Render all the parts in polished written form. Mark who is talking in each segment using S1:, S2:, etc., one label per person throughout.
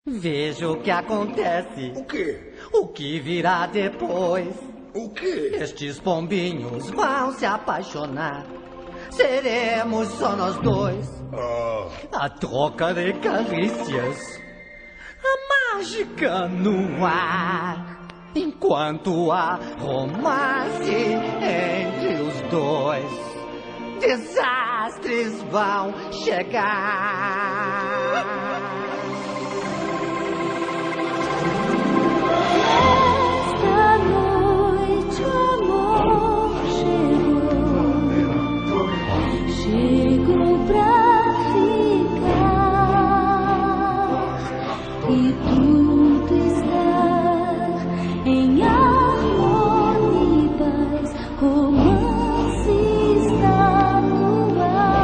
S1: Veja o que acontece.
S2: O quê?
S1: O que virá depois.
S2: O quê?
S1: Estes pombinhos vão se apaixonar. Seremos só nós dois. A troca de carícias. A mágica no ar. Enquanto há romance entre os dois, desastres vão chegar.
S3: Esta noite o amor chegou pra ficar, e tudo está em harmonia e paz, romance está no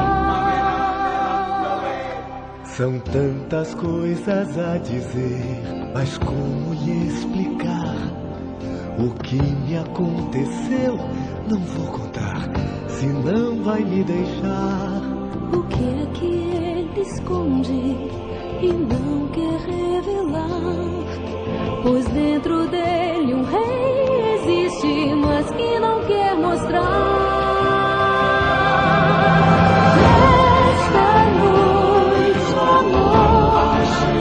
S3: ar.
S4: São tantas coisas a dizer, mas como lhe explicar? O que me aconteceu não vou contar, senão vai me deixar.
S3: O que é que ele esconde e não quer revelar? Pois dentro dele um rei existe, mas que não quer mostrar. Esta noite o amor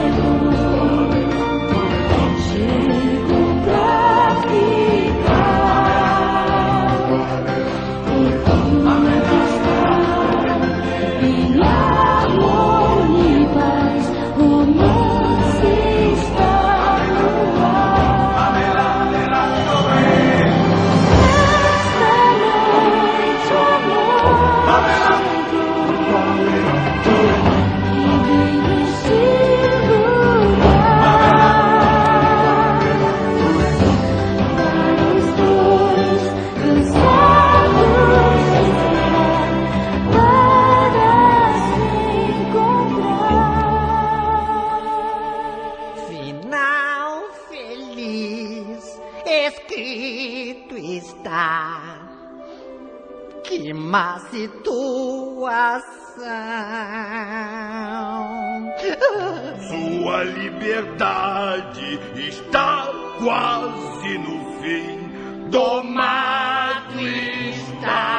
S3: chegou pra ficar, e tudo está em harmonia e paz, romance está no ar. Esta noite o amor chegou, e bem neste lugar, para os dois cansados de esperar, para se encontrar.
S1: Final feliz, escrito está. Que má situação.
S2: Sua liberdade está quase no fim. Domado está.